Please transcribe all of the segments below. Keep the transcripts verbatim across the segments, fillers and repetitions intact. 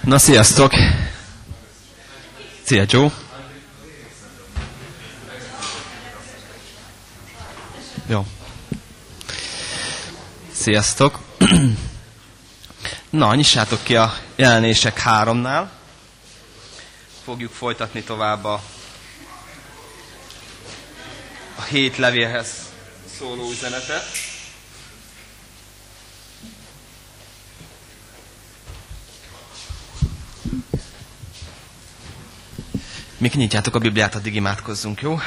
Na, sziasztok! Szia, Joe! Jó. Sziasztok! Na, nyissátok ki a Jelenések háromnál. Fogjuk folytatni tovább a, a hét levélhez szóló üzenetet. Még nyitjátok a Bibliát, addig imádkozzunk, jó?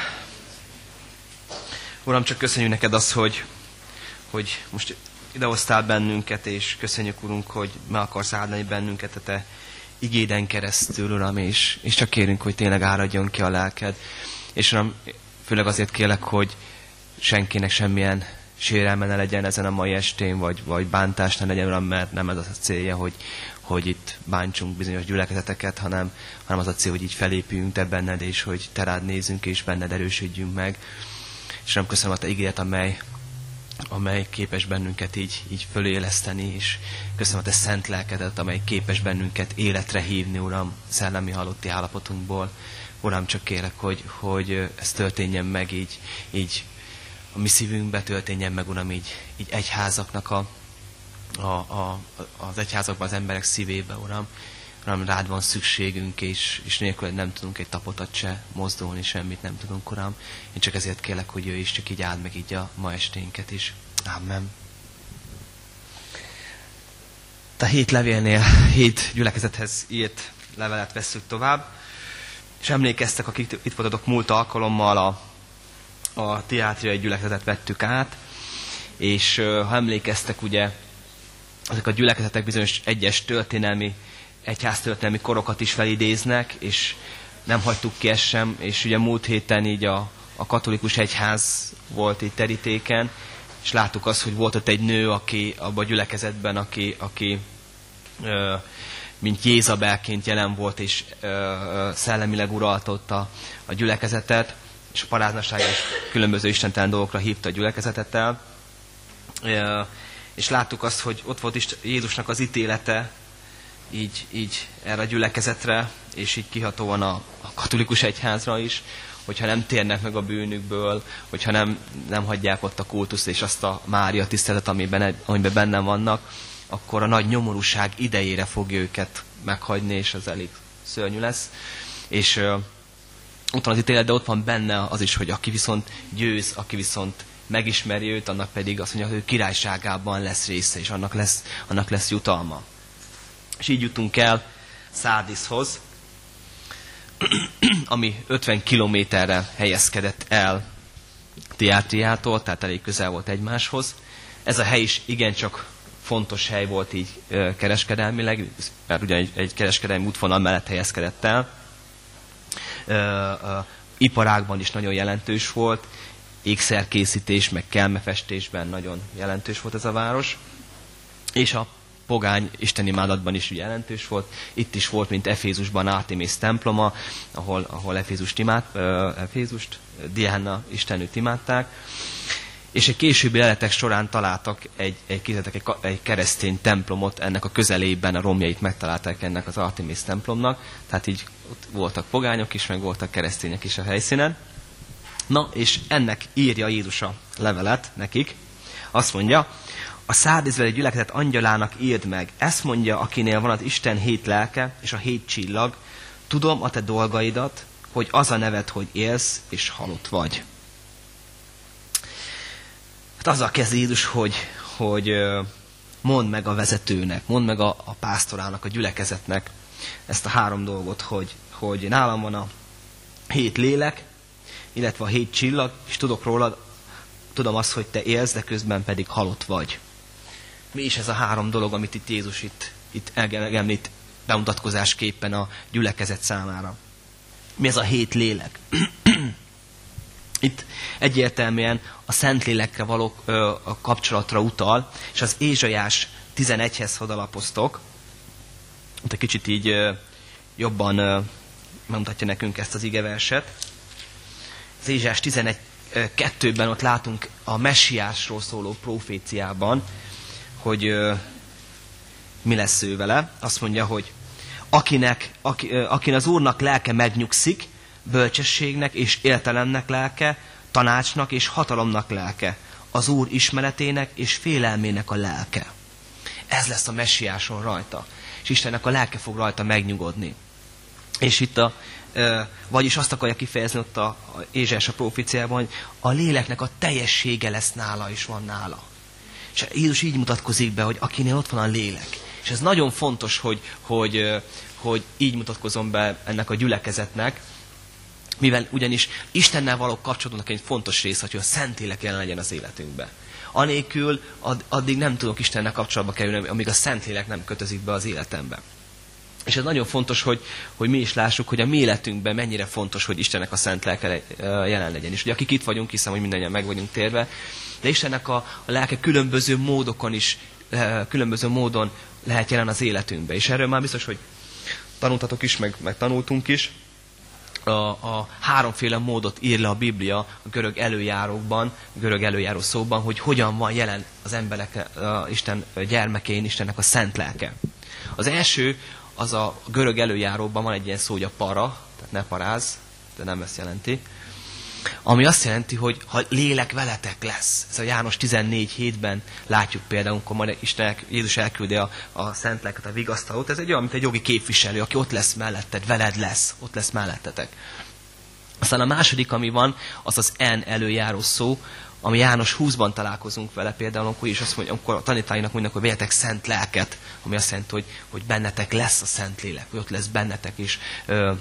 Uram, csak köszönjük neked azt, hogy, hogy most idehoztál bennünket, és köszönjük, Urunk, hogy meg akarsz áldani bennünket a te igéden keresztül, Uram, és, és csak kérünk, hogy tényleg áradjon ki a lelked. És Uram, főleg azért kérlek, hogy senkinek semmilyen sérelme ne legyen ezen a mai estén, vagy, vagy bántás ne legyen, Uram, mert nem ez a célja, hogy, hogy itt bántsunk bizonyos gyülekezeteket, hanem, hanem az a cél, hogy így felépüljünk te benned, és hogy te rád nézzünk, és benned erősödjünk meg. És nem köszönöm a te ígéret, amely, amely képes bennünket így, így föléleszteni, és köszönöm a te szent lelkedet, amely képes bennünket életre hívni, Uram, szellemi halotti állapotunkból. Uram, csak kérek, hogy, hogy ez történjen meg így, így a mi szívünkbe, történjen meg, Uram, így, így egyházaknak a, a, a, az egyházakban, az emberek szívébe, Uram. Uram, rád van szükségünk, és, és nélküled nem tudunk egy tapotat se mozdulni, semmit nem tudunk, Uram. Én csak ezért kérlek, hogy jöjj, és csak így áld meg így a ma esténket is. Amen. A hét levélnél, hét gyülekezethez írt levelet vesszük tovább. És emlékeztek, akik itt voltatok múlt alkalommal, a, a Tiátriai gyülekezetet vettük át, és ha emlékeztek, ugye, ezek a gyülekezetek bizonyos egyes történelmi, egyháztörténelmi korokat is felidéznek, és nem hagytuk ki ezt sem, és ugye múlt héten így a, a katolikus egyház volt itt terítéken, és láttuk azt, hogy volt ott egy nő, aki abban a gyülekezetben, aki, aki ö, mint Jézabelként jelen volt, és ö, ö, szellemileg uraltott a, a gyülekezetet, és a paráznasága és különböző istentelen dolgokra hívta a gyülekezetet el. Ö, és láttuk azt, hogy ott volt is Jézusnak az ítélete, így, így erre a gyülekezetre, és így kihatóan a, a katolikus egyházra is, hogyha nem térnek meg a bűnükből, hogyha nem, nem hagyják ott a kultuszt és azt a Mária tiszteletet, amiben, amiben benne vannak, akkor a nagy nyomorúság idejére fogja őket meghagyni, és az elég szörnyű lesz. És uh, ott van az ítélet, de ott van benne az is, hogy aki viszont győz, aki viszont megismeri őt, annak pedig azt mondja, hogy ő királyságában lesz része, és annak lesz, annak lesz jutalma. És így jutunk el Szárdiszhoz, ami ötven kilométerre helyezkedett el Tiátriától, tehát elég közel volt egymáshoz. Ez a hely is igencsak fontos hely volt így ö, kereskedelmileg, mert ugye egy, egy kereskedelmi útvonal mellett helyezkedett el. Ö, ö, iparágban is nagyon jelentős volt, ékszerkészítés, meg kelmefestésben nagyon jelentős volt ez a város. És a pogány istenimádatban is jelentős volt. Itt is volt, mint Efézusban Artémész temploma, ahol, ahol Efézust, imád, uh, Efézust, Diana istenőt imádták. És egy későbbi leletek során találtak egy, egy, egy, egy keresztény templomot, ennek a közelében a romjait megtalálták ennek az Artémész templomnak. Tehát így ott voltak pogányok is, meg voltak keresztények is a helyszínen. Na, és ennek írja Jézus a levelet nekik. Azt mondja, a szárdizbeli gyülekezet angyalának írd meg, ezt mondja, akinél van az Isten hét lelke és a hét csillag, tudom a te dolgaidat, hogy az a neved, hogy élsz és halott vagy. Hát azzal kezd Jézus, hogy, hogy mondd meg a vezetőnek, mondd meg a, a pásztorának, a gyülekezetnek ezt a három dolgot, hogy, hogy nálam van a hét lélek, illetve a hét csillag, és tudok rólad, tudom azt, hogy te élsz, de közben pedig halott vagy. Mi is ez a három dolog, amit itt Jézus itt, itt említ bemutatkozásképpen a gyülekezet számára? Mi ez a hét lélek? Itt egyértelműen a Szentlélekre való ö, a kapcsolatra utal, és az Ézsaiás tizenegyhez hadalapoztok. Itt egy kicsit így ö, jobban ö, megmutatja nekünk ezt az igeverset. Az Ézsaiás tizenegy kettőben ott látunk a messiásról szóló proféciában, hogy ö, mi lesz ő vele. Azt mondja, hogy Akinek, aki, akin az Úrnak lelke megnyugszik, bölcsességnek és értelemnek lelke, tanácsnak és hatalomnak lelke, az Úr ismeretének és félelmének a lelke. Ez lesz a messiáson rajta. És Istennek a lelke fog rajta megnyugodni. És itt a, e, vagyis azt akarja kifejezni ott a, a Ézsaiás a proféciában, hogy a léleknek a teljessége lesz nála és van nála. És Jézus így mutatkozik be, hogy akinél ott van a lélek. És ez nagyon fontos, hogy, hogy, hogy így mutatkozom be ennek a gyülekezetnek, mivel ugyanis Istennel való kapcsolatunknak egy fontos része, hogy a Szentlélek jelen legyen az életünkben. Anélkül add, addig nem tudok Istennel kapcsolatba kerülni, amíg a Szentlélek nem kötözik be az életembe. És ez nagyon fontos, hogy, hogy mi is lássuk, hogy a mi életünkben mennyire fontos, hogy Istennek a szent lelke jelen legyen. És ugye akik itt vagyunk, hiszem, hogy mindannyian meg vagyunk térve, de Istennek a, a lelke különböző módokon is, különböző módon lehet jelen az életünkben. És erről már biztos, hogy tanultatok is, meg, meg tanultunk is. A, a háromféle módot ír le a Biblia a görög előjárókban, a görög előjáró szóban, hogy hogyan van jelen az emberek, a Isten gyermekén, Istennek a szent lelke. Az első, az a görög előjáróban van egy ilyen szó, hogy a para, tehát ne paráz, de nem ezt jelenti, ami azt jelenti, hogy ha lélek veletek lesz. Ez a János tizennégy hétben látjuk például, amikor majd Isten, Jézus elküldi a, a szent lelket, a vigasztalót. Ez egy olyan, mint egy jogi képviselő, aki ott lesz melletted, veled lesz, ott lesz mellettetek. Aztán a második, ami van, az az en előjáró szó, ami János húszban találkozunk vele például, amikor is azt mondja, amikor a tanítványoknak mondják, hogy vegyetek szent lelket, ami azt jelenti, hogy, hogy bennetek lesz a szent lélek, hogy ott lesz bennetek, és ö,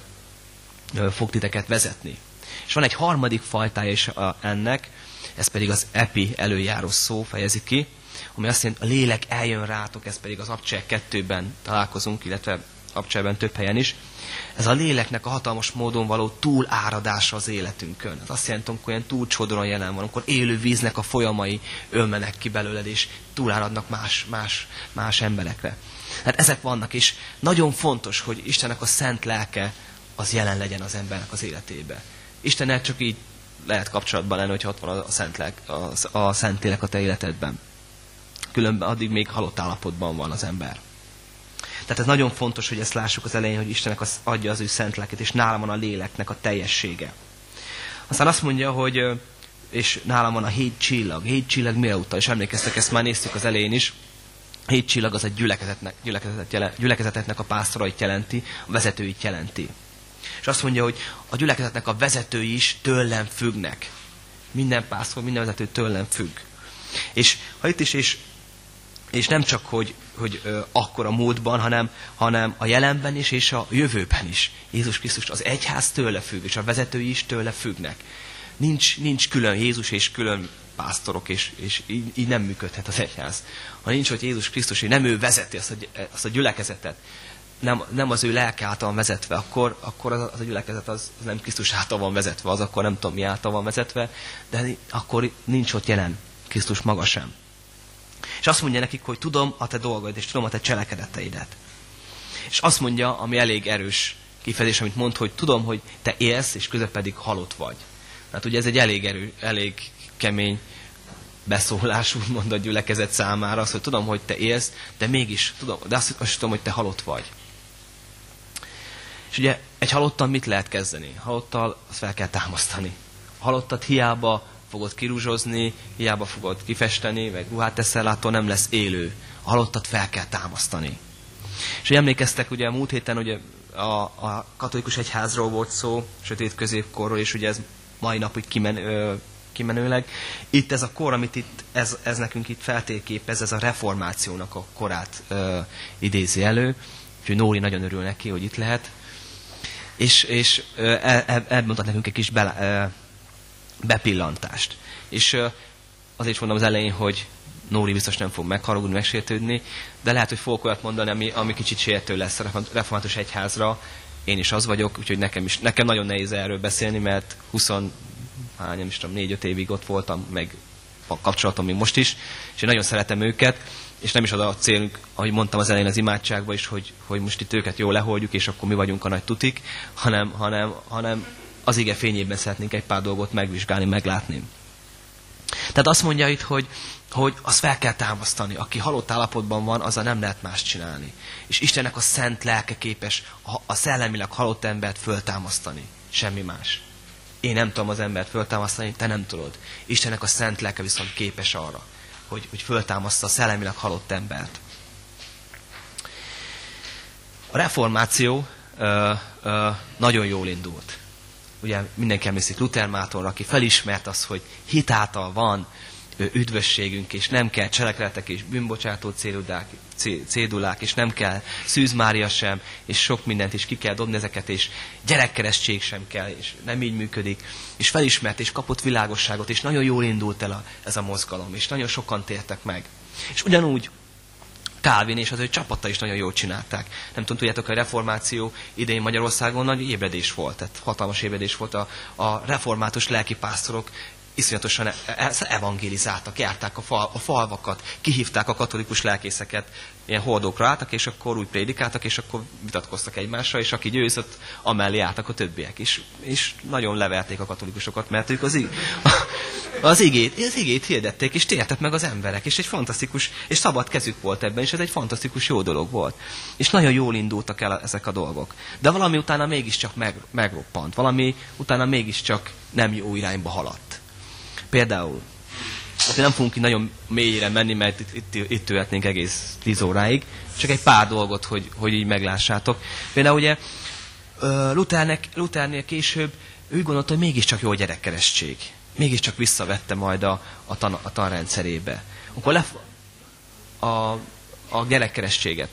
ö, fog titeket vezetni. És van egy harmadik fajtája is a, ennek, ez pedig az epi előjáró szó fejezi ki, ami azt jelenti, a lélek eljön rátok, ez pedig az Abcsel kettőben találkozunk, illetve Abcselben több helyen is. Ez a léleknek a hatalmas módon való túláradása az életünkön. Ez azt jelenti, hogy olyan túlcsodoron jelen van, amikor élő víznek a folyamai ölmenek ki belőled, és túláradnak más, más, más emberekre. Hát ezek vannak, és nagyon fontos, hogy Istennek a szent lelke az jelen legyen az embernek az életébe. Istennel csak így lehet kapcsolatban lenni, hogyha ott van a szent, lelk, a, a szent lélek a te életedben. Különben addig még halott állapotban van az ember. Tehát ez nagyon fontos, hogy ezt lássuk az elején, hogy Istennek az, adja az ő szent lelket, és nálam van a léleknek a teljessége. Aztán azt mondja, hogy és nálam van a hét csillag. Hét csillag mire utal? És emlékeztek, ezt már néztük az elején is. Hét csillag az egy gyülekezetnek, gyülekezetet, gyülekezetetnek a pásztorait jelenti, a vezetőit jelenti. És azt mondja, hogy a gyülekezetnek a vezetői is tőlem függnek. Minden pásztor, minden vezető tőlem függ. És ha itt is, és, és nem csak, hogy, hogy ö, akkor a múltban, hanem, hanem a jelenben is, és a jövőben is. Jézus Krisztus, az egyház tőle függ, és a vezetői is tőle függnek. Nincs, nincs külön Jézus és külön pásztorok, és, és így, így nem működhet az egyház. Ha nincs, hogy Jézus Krisztus, hogy nem ő vezeti azt a, azt a gyülekezetet, Nem, nem az ő lelke által van vezetve, akkor, akkor az, az a gyülekezet az, az nem Krisztus által van vezetve, az akkor nem tudom mi által van vezetve, de akkor nincs ott jelen Krisztus maga sem. És azt mondja nekik, hogy tudom a te dolgaid, és tudom a te cselekedeteidet. És azt mondja, ami elég erős kifejezés, amit mond, hogy tudom, hogy te élsz, és közben pedig halott vagy. Hát ugye ez egy elég erő, elég kemény beszólás, úgymond a gyülekezet számára, az, hogy tudom, hogy te élsz, de mégis tudom, de azt, azt tudom, hogy te halott vagy. És ugye egy halottal mit lehet kezdeni? Halottal azt fel kell támasztani. A halottat hiába fogod kirúzsozni, hiába fogod kifesteni, vagy ruhát teszel, attól nem lesz élő. A halottat fel kell támasztani. És ugye emlékeztek, ugye a múlt héten ugye a, a katolikus egyházról volt szó, sötét középkorról, és ugye ez mai napig kimen, ö, kimenőleg. Itt ez a kor, amit itt, ez, ez nekünk itt feltérképez, ez a reformációnak a korát ö, idézi elő. Úgyhogy Nóri nagyon örül neki, hogy itt lehet. És, és ebben mutat nekünk egy kis be, bepillantást. És azért is mondom az elején, hogy Nóri biztos nem fog megharagudni, megsértődni, de lehet, hogy fogok olyat mondani, ami, ami kicsit sértő lesz a református egyházra. Én is az vagyok, úgyhogy nekem, is, nekem nagyon nehéz erről beszélni, mert húsz, hát nem is tudom, négy-öt évig ott voltam, meg a kapcsolatom még most is, és én nagyon szeretem őket, és nem is az a célunk, ahogy mondtam az elején az imádságban is, hogy, hogy most itt őket jól leholdjuk, és akkor mi vagyunk a nagy tutik, hanem, hanem, hanem az ige fényében szeretnénk egy pár dolgot megvizsgálni, meglátni. Tehát azt mondja itt, hogy, hogy azt fel kell támasztani. Aki halott állapotban van, azzal nem lehet más csinálni. És Istennek a szent lelke képes a, a szellemileg halott embert föltámasztani. Semmi más. Én nem tudom az embert föltámasztani, te nem tudod. Istennek a szent lelke viszont képes arra, hogy, hogy föltámaszta a szellemileg halott embert. A reformáció ö, ö, nagyon jól indult. Ugye mindenki emlékszik Luther Mátorra, aki felismert azt, hogy hitáltal van üdvösségünk, és nem kell cselekedetek és bűnbocsátó cédulák, cédulák, és nem kell Szűz Mária sem, és sok mindent is ki kell dobni ezeket, és gyerekkeresztség sem kell, és nem így működik. És felismert, és kapott világosságot, és nagyon jól indult el a, ez a mozgalom, és nagyon sokan tértek meg. És ugyanúgy Calvin és az ő csapata is nagyon jól csinálták. Nem tudom, tudjátok, hogy a reformáció idején Magyarországon nagy ébredés volt, tehát hatalmas ébredés volt. A, a református lelkipásztorok iszonyatosan evangélizáltak, járták a, fal, a falvakat, kihívták a katolikus lelkészeket, ilyen hordókra álltak, és akkor úgy prédikáltak, és akkor vitatkoztak egymással, és aki győzött, amellé álltak a többiek is. És nagyon leverték a katolikusokat, mert ők az, ig- az, igét, az igét hirdették, és tértek meg az emberek, és egy fantasztikus, és szabad kezük volt ebben, és ez egy fantasztikus jó dolog volt. És nagyon jól indultak el ezek a dolgok. De valami utána mégiscsak meg, megroppant, valami utána mégiscsak nem jó irányba haladt. Például, nem fogunk ki nagyon mélyére menni, mert itt, itt, itt töltnénk egész tíz óráig, csak egy pár dolgot, hogy, hogy így meglássátok. Például ugye Luthernek, Luthernél később úgy gondolta, hogy mégiscsak jó a gyerekkeresztség. Mégiscsak visszavette majd a, a, tan, a tanrendszerébe. Akkor lef, a, a gyerekkeresztséget.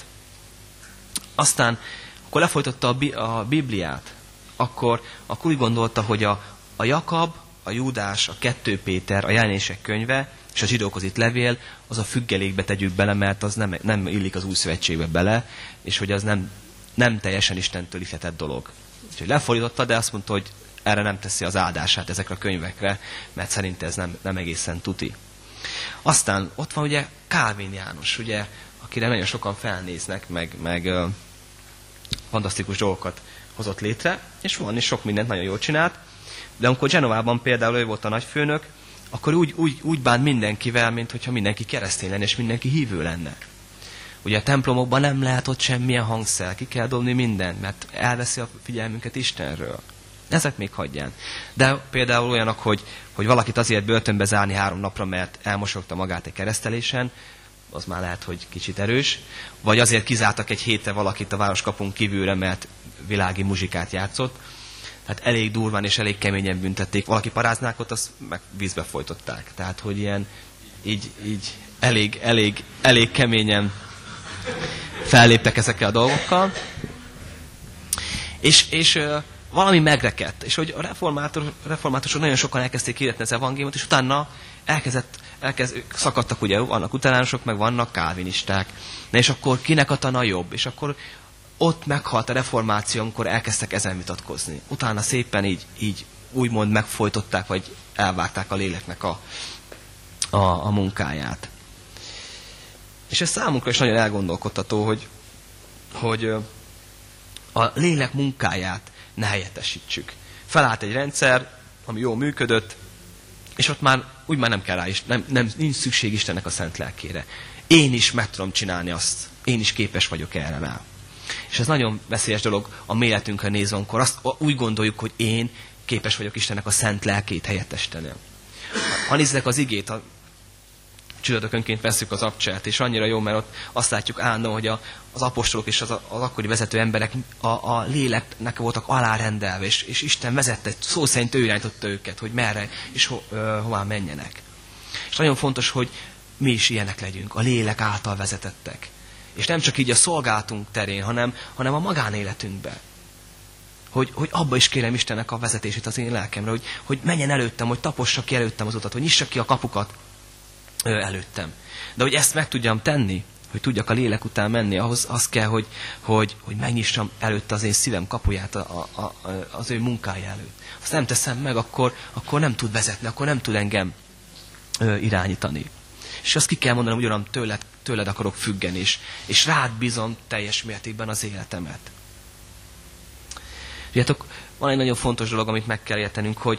Aztán, akkor lefolytotta a, a Bibliát, akkor, akkor úgy gondolta, hogy a, a Jakab, a Júdás, a kettő Péter, a Jelenések könyve és a zsidókhoz itt levél, az a függelékbe tegyük bele, mert az nem, nem illik az új szövetségbe bele, és hogy az nem, nem teljesen Istentől ihletett dolog. Úgyhogy lefordította, de azt mondta, hogy erre nem teszi az áldását ezekre a könyvekre, mert szerint ez nem, nem egészen tuti. Aztán ott van ugye Calvin János, ugye, akire nagyon sokan felnéznek, meg, meg uh, fantasztikus dolgokat hozott létre, és van, és sok mindent nagyon jól csinált. De amikor Genovában például ő volt a nagyfőnök, akkor úgy, úgy, úgy bánt mindenkivel, mint hogyha mindenki keresztény lenne, és mindenki hívő lenne. Ugye a templomokban nem lehet ott semmilyen hangszer, ki kell dobni mindent, mert elveszi a figyelmünket Istenről. Ezek még hagyján. De például olyanok, hogy, hogy valakit azért börtönbe zárni három napra, mert elmosogta magát egy keresztelésen, az már lehet, hogy kicsit erős. Vagy azért kizártak egy hétre valakit a városkapun kívülre, mert világi muzsikát játszott. Tehát elég durván és elég keményen büntették. Valaki paráználkodott, azt meg vízbe folytották. Tehát, hogy ilyen, így, így elég, elég, elég keményen felléptek ezekkel a dolgokkal. És, és uh, valami megrekedt. És hogy a reformátor, reformátusok nagyon sokan elkezdték hirdetni az evangéliumot, és utána elkezdett, elkezd, szakadtak, ugye, vannak utánások, meg vannak kálvinisták. Na és akkor kinek a tana jobb? És akkor ott meghalt a reformáció, amikor elkezdtek ezen vitatkozni. Utána szépen így, így úgymond megfojtották, vagy elvágták a léleknek a, a, a munkáját. És ez számunkra is nagyon elgondolkodtató, hogy, hogy a lélek munkáját ne helyettesítsük. Felállt egy rendszer, ami jól működött, és ott már úgy már nem kell rá is, nem, nem, nincs szükség Istennek a szent lelkére. Én is meg tudom csinálni azt. Én is képes vagyok erre rá. És ez nagyon veszélyes dolog a mi életünkre nézve, amikor azt úgy gondoljuk, hogy én képes vagyok Istennek a szent lelkét helyettesíteni. Ha nézzek az igét, a csütörtökönként veszük az abcsát, és annyira jó, mert ott azt látjuk állandóan, hogy a, az apostolok és az, az akkori vezető emberek a, a léleknek voltak alárendelve, és, és Isten vezette, szó szerint ő irányította őket, hogy merre és ho, ö, hová menjenek. És nagyon fontos, hogy mi is ilyenek legyünk, a lélek által vezetettek. És nem csak így a szolgálatunk terén, hanem, hanem a magánéletünkben. Hogy, hogy abba is kérem Istennek a vezetését az én lelkemre, hogy, hogy menjen előttem, hogy tapossa ki előttem az utat, hogy nyissa ki a kapukat ö, előttem. De hogy ezt meg tudjam tenni, hogy tudjak a lélek után menni, ahhoz az kell, hogy, hogy, hogy megnyissam előtte az én szívem kapuját a, a, a, az ő munkája előtt. Azt nem teszem meg, akkor, akkor nem tud vezetni, akkor nem tud engem ö, irányítani. És azt ki kell mondanom, hogy Uram, tőled, tőled akarok függeni, és, és rád bízom teljes mértékben az életemet. Tudjátok, van egy nagyon fontos dolog, amit meg kell értenünk, hogy,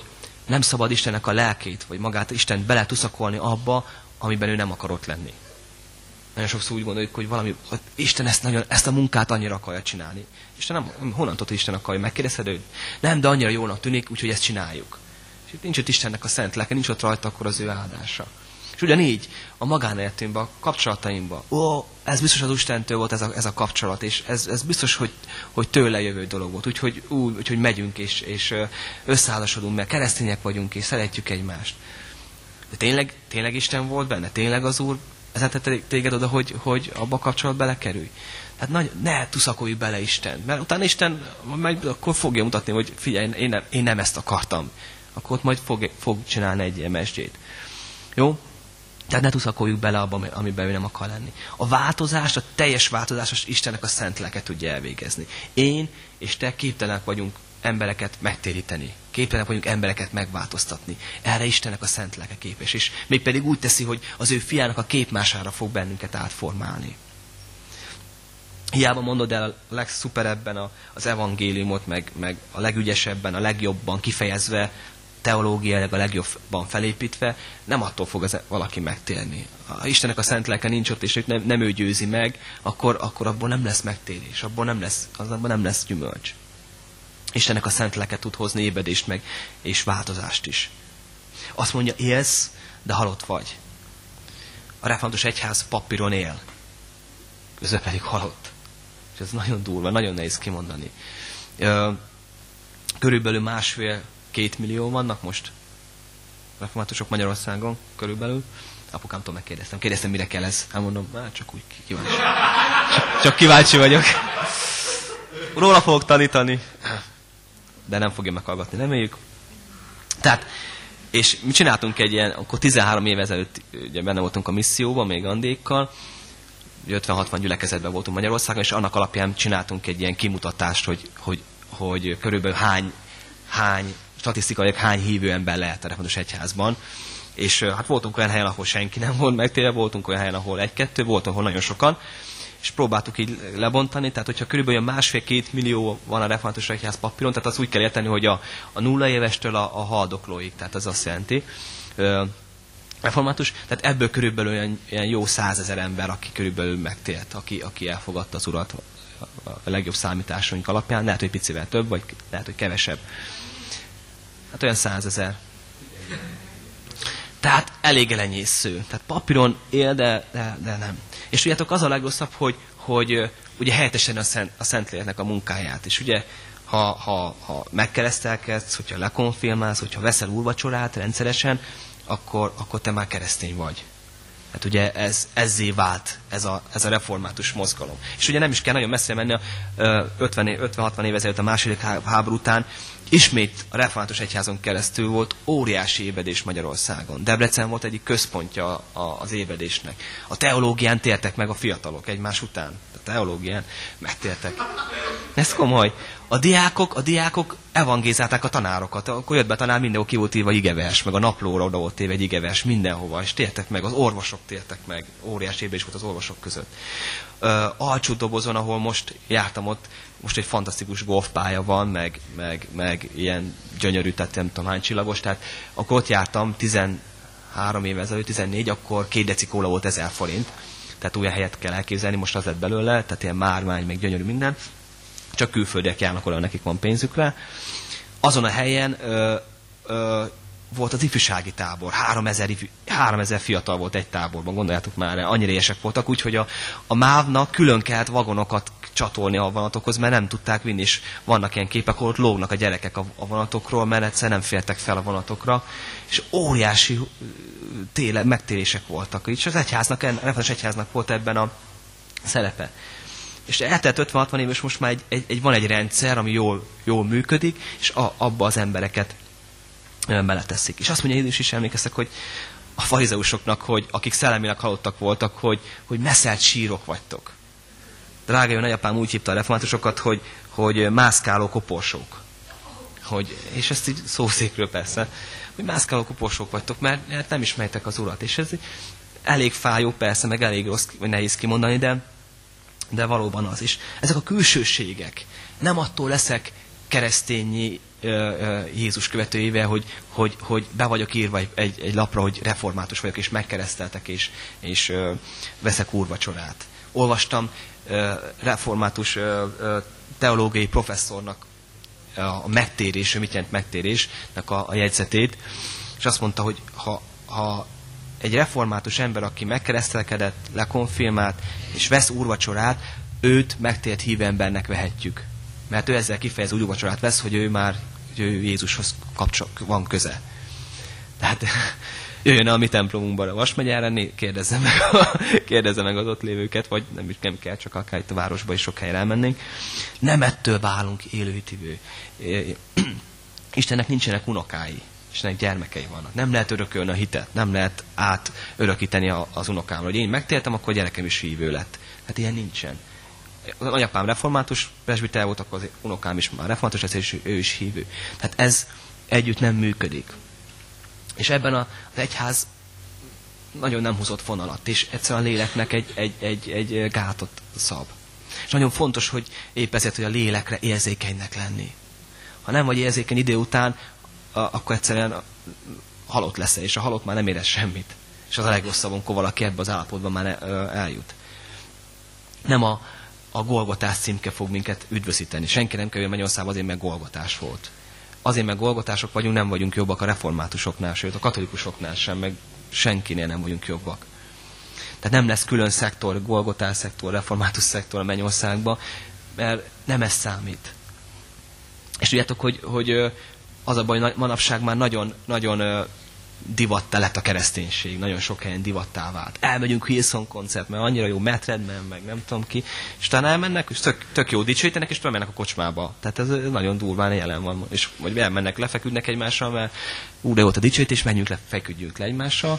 Nem szabad Istennek a lelkét, vagy magát Istent beletuszakolni abba, amiben ő nem akar ott lenni. Nagyon sokszor úgy gondoljuk, hogy valami, hogy Isten ezt, nagyon, ezt a munkát annyira akarja csinálni. Isten nem, honnan tudod, hogy Isten akarja? Megkérdezed őt? Nem, de annyira jónak tűnik, úgyhogy ezt csináljuk. És itt nincs ott Istennek a szent lelke, nincs ott rajta akkor az ő áldása. És ugyanígy a magánéletünkben, a kapcsolatainkban, ó, ez biztos az Istentől volt ez a, ez a kapcsolat, és ez, ez biztos, hogy, hogy tőle jövő dolog volt. Úgyhogy úgy, úgy, megyünk, és, és összeházasodunk, mert keresztények vagyunk, és szeretjük egymást. De tényleg, tényleg Isten volt benne? Tényleg az Úr vezetett téged oda, hogy, hogy abba a kapcsolat belekerülj? Hát nagy, ne tuszakoljuk bele Istent, mert utána Isten meg, akkor fogja mutatni, hogy figyelj, én nem, én nem ezt akartam. Akkor ott majd fog, fog csinálni egy em es gét. Jó? Tehát ne tuszakoljuk bele abba, amiben ő nem akar lenni. A változást, a teljes változást Istennek a szent lelke tudja elvégezni. Én és te képtelenek vagyunk embereket megtéríteni. Képtelenek vagyunk embereket megváltoztatni. Erre Istennek a szent lelke képes. És még pedig úgy teszi, hogy az ő fiának a képmására fog bennünket átformálni. Hiába mondod el a legszuperebben az evangéliumot, meg, meg a legügyesebben, a legjobban kifejezve, teológiailag a legjobban felépítve, nem attól fog az valaki megtérni. Ha Istennek a szent lelke nincs ott, és nem, nem ő győzi meg, akkor, akkor abból nem lesz megtérés, abból nem lesz, abból nem lesz gyümölcs. Istennek a szent lelke tud hozni ébredést meg, és változást is. Azt mondja, élsz, de halott vagy. A református egyház papíron él, közben pedig halott. És ez nagyon durva, nagyon nehéz kimondani. Körülbelül másfél Két millió vannak most reformátusok Magyarországon körülbelül. Apukámtól megkérdeztem. Kérdeztem, mire kell ez. Elmondom, hát csak úgy kíváncsi. Csak, csak kíváncsi vagyok. Róla fogok tanítani. De nem fogja meghallgatni, reméljük. Tehát, és mi csináltunk egy ilyen, akkor tizenhárom év ezelőtt ugye benne voltunk a misszióban, még Andékkal. ötven-hatvan gyülekezetben voltunk Magyarországon, és annak alapján csináltunk egy ilyen kimutatást, hogy, hogy, hogy körülbelül hány, hány statisztikailag hány hívő ember lehet a református egyházban. És hát voltunk olyan helyen, ahol senki nem volt megtérve, voltunk olyan helyen, ahol egy-kettő, volt, ahol nagyon sokan, és próbáltuk így lebontani, tehát hogyha körülbelül másfél-két millió van a református egyház papíron, tehát az úgy kell érteni, hogy a, a nulla évestől a, a haldoklóig, tehát az azt jelenti. Ö, református, tehát ebből körülbelül olyan, olyan jó százezer ember, aki körülbelül megtért, aki, aki elfogadta az Urat a legjobb számításunk alapján, lehet, hogy picivel több, vagy lehet, hogy kevesebb. Hát olyan százezer. Tehát elég elenyésző. Tehát papíron él, de, de, de nem. És tudjátok, az a legrosszabb, hogy, hogy ugye helyettesíteni a, szent, a Szentléleknek a munkáját. És ugye, ha, ha, ha megkeresztelkedsz, hogyha lekonfirmálsz, hogyha veszel úrvacsorát rendszeresen, akkor, akkor te már keresztény vagy. Hát ugye ez, ezzé vált ez a, ez a református mozgalom. És ugye nem is kell nagyon messzire menni, a ötven-hatvan év ezelőtt a második háború után ismét a református egyházon keresztül volt óriási ébredés Magyarországon. Debrecen volt egyik központja az ébredésnek. A teológián tértek meg a fiatalok egymás után. A teológián megtértek. Ez komoly. A diákok, a diákok evangézálták a tanárokat. Akkor jött be tanár, mindenhol ki volt írva igevers, meg a naplóra oda volt téve egy igevers, mindenhova, és tértek meg, az orvosok tértek meg. Óriási ébredés volt az orvosok között. Uh, Alcsútdobozon, ahol most jártam ott, most egy fantasztikus golfpálya van, meg, meg, meg ilyen gyönyörű, tehát nem tudom hány csillagos, tehát akkor ott jártam tizenhárom éve ezelőtt, tizennégy, akkor két deci kóla volt ezer forint, tehát olyan helyet kell elképzelni, most az lett belőle, tehát ilyen márvány, meg gyönyörű minden, csak külföldiek járnak oda, nekik van pénzük rá. Azon a helyen ö, ö, volt az ifjúsági tábor, háromezer fiatal volt egy táborban, gondoljátok már, annyira éhesek voltak, úgyhogy a, a mávnak külön kellett vagonokat csatolni a vonatokhoz, mert nem tudták vinni, és vannak ilyen képek, ahol ott lógnak a gyerekek a, a vonatokról, mert egyszer nem fértek fel a vonatokra, és óriási téle, megtérések voltak. És az egyháznak, az egyháznak volt ebben a szerepe. És eltelt ötven-hatvan év, és most már egy, egy, egy, van egy rendszer, ami jól, jól működik, és a, abba az embereket beleteszik. És azt mondja, Jézus is emlékeztek, hogy a farizeusoknak, hogy akik szellemileg halottak voltak, hogy, hogy meszelt sírok vagytok. Drága jó nagyapám úgy hívta a reformátusokat, hogy, hogy mászkáló koporsók. Hogy, és ezt így szószékről persze, hogy mászkáló koporsók vagytok, mert nem ismertek az Urat. És ez elég fájó persze, meg elég rossz, vagy nehéz kimondani, de, de valóban az is. Ezek a külsőségek. Nem attól leszek keresztényi, Jézus követőjével, hogy, hogy, hogy be vagyok írva egy, egy, egy lapra, hogy református vagyok, és megkereszteltek, és, és ö, veszek úrvacsorát. Olvastam ö, református ö, ö, teológiai professzornak a megtérés, mit jelent megtérésnek a, a jegyzetét, és azt mondta, hogy ha, ha egy református ember, aki megkeresztelkedett, lekonfirmált, és vesz úrvacsorát, őt megtért hívő embernek vehetjük. Mert ő ezzel kifejez úrvacsorát vesz, hogy ő már hogy ő Jézushoz kapcsol, van köze. Tehát jöjjön a mi templomunkban a Vasmegyára, kérdezze meg, kérdezze meg az ott lévőket, vagy nem, nem kell, csak akár itt a városba is sok helyre elmennénk. Nem ettől válunk élőhitűvő. Istennek nincsenek unokái. Istennek gyermekei vannak. Nem lehet örökölni a hitet, nem lehet átörökíteni az unokámra. Hogy én megtértem, akkor gyerekem is hívő lett. Hát ilyen nincsen. Az anyapám református presbiter volt, akkor az unokám is már református, és ő is hívő. Tehát ez együtt nem működik. És ebben az egyház nagyon nem húzott vonalat, és egyszerűen a léleknek egy, egy, egy, egy gátot szab. És nagyon fontos, hogy épp ezért, hogy a lélekre érzékenynek lenni. Ha nem vagy érzékeny idő után, akkor egyszerűen halott leszel, és a halott már nem érez semmit. És az a legrosszabb, amikor valaki ebbe az állapotban már eljut. Nem a, a Golgotás címke fog minket üdvözíteni. Senki nem kerül Mennyországba azért, mert Golgotás volt. Azért, mert Golgotások vagyunk, nem vagyunk jobbak a reformátusoknál, sőt a katolikusoknál sem, meg senkinél nem vagyunk jobbak. Tehát nem lesz külön szektor, Golgotás szektor, református szektor a Mennyországba, mert nem ez számít. És tudjátok, hogy, hogy az a baj, hogy manapság már nagyon, nagyon divattá lett a kereszténység. Nagyon sok helyen divattá vált. Elmegyünk Hillsong koncert, mert annyira jó, Matt Redman, meg nem tudom ki. És talán elmennek, és tök, tök jó dicsőítenek, és mennek a kocsmába. Tehát ez nagyon durván jelen van. És vagy elmennek, lefeküdnek egymással, mert ú, de volt a dicsőítés, menjünk le, feküdjünk le egymással.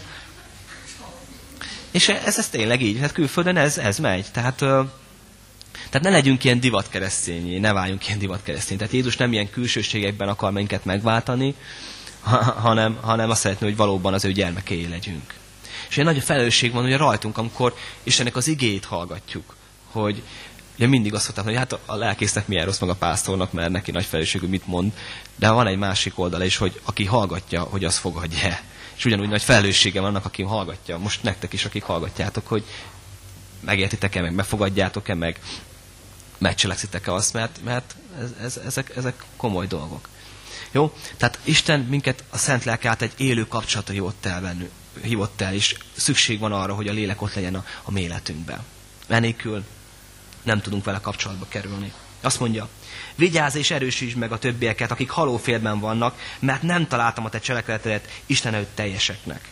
És ez, ez tényleg így. Hát külföldön ez, ez megy. Tehát... Tehát ne legyünk ilyen divatkeresztényé, ne váljunk ilyen divatkeresztény. Tehát Jézus nem ilyen külsőségekben akar minket megváltani, hanem, hanem azt szeretné, hogy valóban az ő gyermekéi legyünk. És egy nagy felelősség van ugye rajtunk, amikor Istennek az igéjét hallgatjuk, hogy ugye mindig azt mondtam, hogy hát a lelkésznek milyen rossz, meg a pásztornak, mert neki nagy felelősségű mit mond, de van egy másik oldala is, hogy aki hallgatja, hogy az fogadja. És ugyanúgy nagy felelőssége vannak, aki hallgatja. Most nektek is, akik hallgatjátok, hogy megértitek-e, meg befogadjátok-e, meg megcselekszitek-e azt, mert, mert ez, ez, ezek, ezek komoly dolgok. Jó? Tehát Isten minket a Szent Lelke át egy élő kapcsolatra hívott el, bennünk, hívott el, és szükség van arra, hogy a lélek ott legyen a, a mi életünkben. Enélkül nem tudunk vele kapcsolatba kerülni. Azt mondja, vigyázz és erősítsd meg a többieket, akik halófélben vannak, mert nem találtam a te cselekedetedet Isten előtt teljeseknek.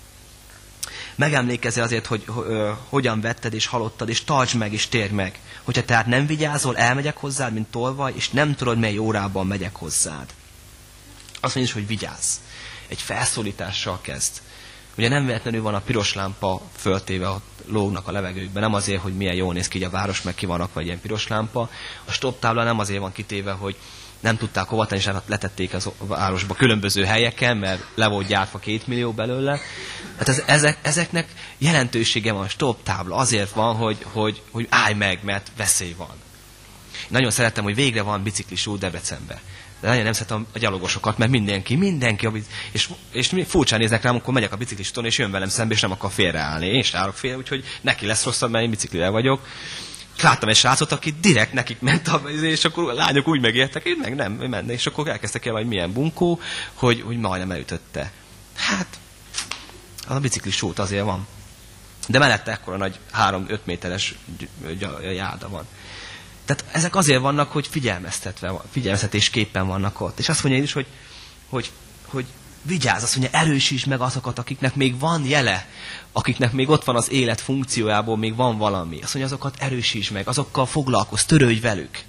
Megemlékezz azért, hogy uh, hogyan vetted és halottad, és tartsd meg és térj meg. Hogyha tehát nem vigyázol, elmegyek hozzád, mint tolvaj, és nem tudod, mely órában megyek hozzád. Azt mondja is, hogy vigyázz. Egy felszólítással kezd. Ugye nem véletlenül van a piros lámpa föltéve, a lógnak a levegőkben, nem azért, hogy milyen jól néz ki, a város meg ki van rakva egy ilyen piros lámpa. A stop tábla nem azért van kitéve, hogy nem tudták hova tenni, és letették az városba különböző helyeken, mert le volt gyártva két millió belőle. Hát ez, ezek, ezeknek jelentősége van, a stop tábla azért van, hogy, hogy, hogy állj meg, mert veszély van. Én nagyon szeretem, hogy végre van biciklis út Debrecenbe. De nagyon nem szeretem a gyalogosokat, mert mindenki, mindenki, és, és furcsán néznek rám, amikor megyek a bicikliston, és jön velem szembe, és nem akar félreállni. Én is állok félre, úgyhogy neki lesz rosszabb, mert én biciklivel vagyok. Láttam egy srácot, aki direkt nekik ment, és akkor a lányok úgy megértek, én meg nem menni, és akkor elkezdtek el, hogy milyen bunkó, hogy, hogy majdnem elütötte. Hát, az a biciklis út azért van. De mellette ekkora nagy három-öt méteres járda van. Tehát ezek azért vannak, hogy figyelmeztetve, figyelmeztetésképpen vannak ott. És azt mondja is, hogy, hogy, hogy vigyázz, azt mondja, erősítsd meg azokat, akiknek még van jele, akiknek még ott van az élet funkciójából, még van valami. Azt mondja, azokat erősítsd meg, azokkal foglalkozz, törődj velük.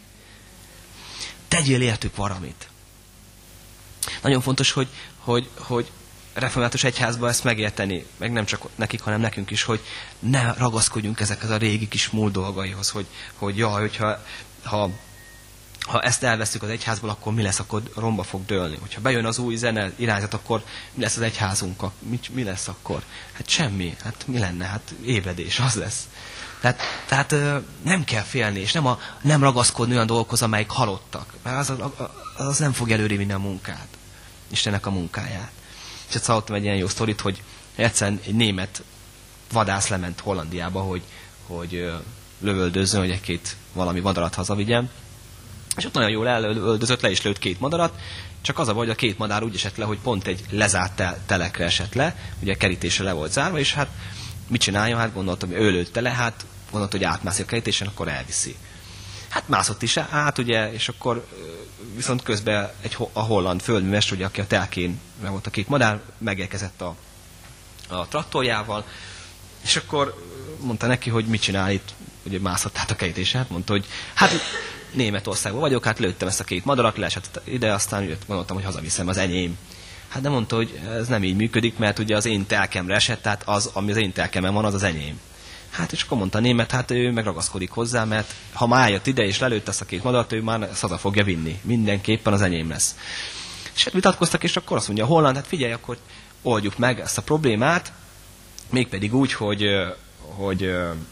Tegyél értük valamit. Nagyon fontos, hogy, hogy, hogy református egyházban ezt megérteni, meg nem csak nekik, hanem nekünk is, hogy ne ragaszkodjunk ezekhez a régi kis múlt dolgaihoz, hogy, hogy jaj, hogyha ha, ha ezt elvesztük az egyházból, akkor mi lesz, akkor romba fog dőlni. Hogyha bejön az új zene irányzat, akkor mi lesz az egyházunk, mi, mi lesz akkor? Hát semmi, hát mi lenne? Hát ébredés, az lesz. Tehát, tehát nem kell félni, és nem, a, nem ragaszkodni olyan dolgokhoz, amelyik halottak. Mert az, az nem fog előrévinni a munkát. Istennek a munkáját. És ezt hallottam egy ilyen jó sztorit, hogy egyszerűen egy német vadász lement Hollandiába, hogy, hogy lövöldözzön, hogy egy-két valami madarat hazavigyen. És ott nagyon jól elöldözött, le is lőtt két madarat, csak az a baj, hogy a két madár úgy esett le, hogy pont egy lezárt tel- telekre esett le, ugye a kerítésre le volt zárva, és hát mit csináljon? Hát gondoltam, hogy ő lőtte le, hát gondoltam, hogy átmászik a kerítésen, akkor elviszi. Hát mászott is át, ugye, és akkor viszont közben egy, a holland földműves, ugye, aki a telkén meg volt a két madár, megérkezett a, a traktorjával, és akkor mondta neki, hogy mit csinál itt, ugye mászott át a kerítésen, hát mondta, hogy hát Németországban vagyok, hát lőttem ezt a két madarat, leesett ide, aztán jött, gondoltam, hogy hazaviszem, az enyém. Hát de mondta, hogy ez nem így működik, mert ugye az én telkemre esett, tehát az, ami az én telkemen van, az az enyém. Hát és akkor mondta a német, hát ő megragaszkodik hozzá, mert ha már eljött ide és lelőtt ezt a két madarat, ő már ezt haza fogja vinni. Mindenképpen az enyém lesz. És hát vitatkoztak, és akkor azt mondja a holland, hát figyelj, akkor oldjuk meg ezt a problémát, mégpedig úgy, hogy, hogy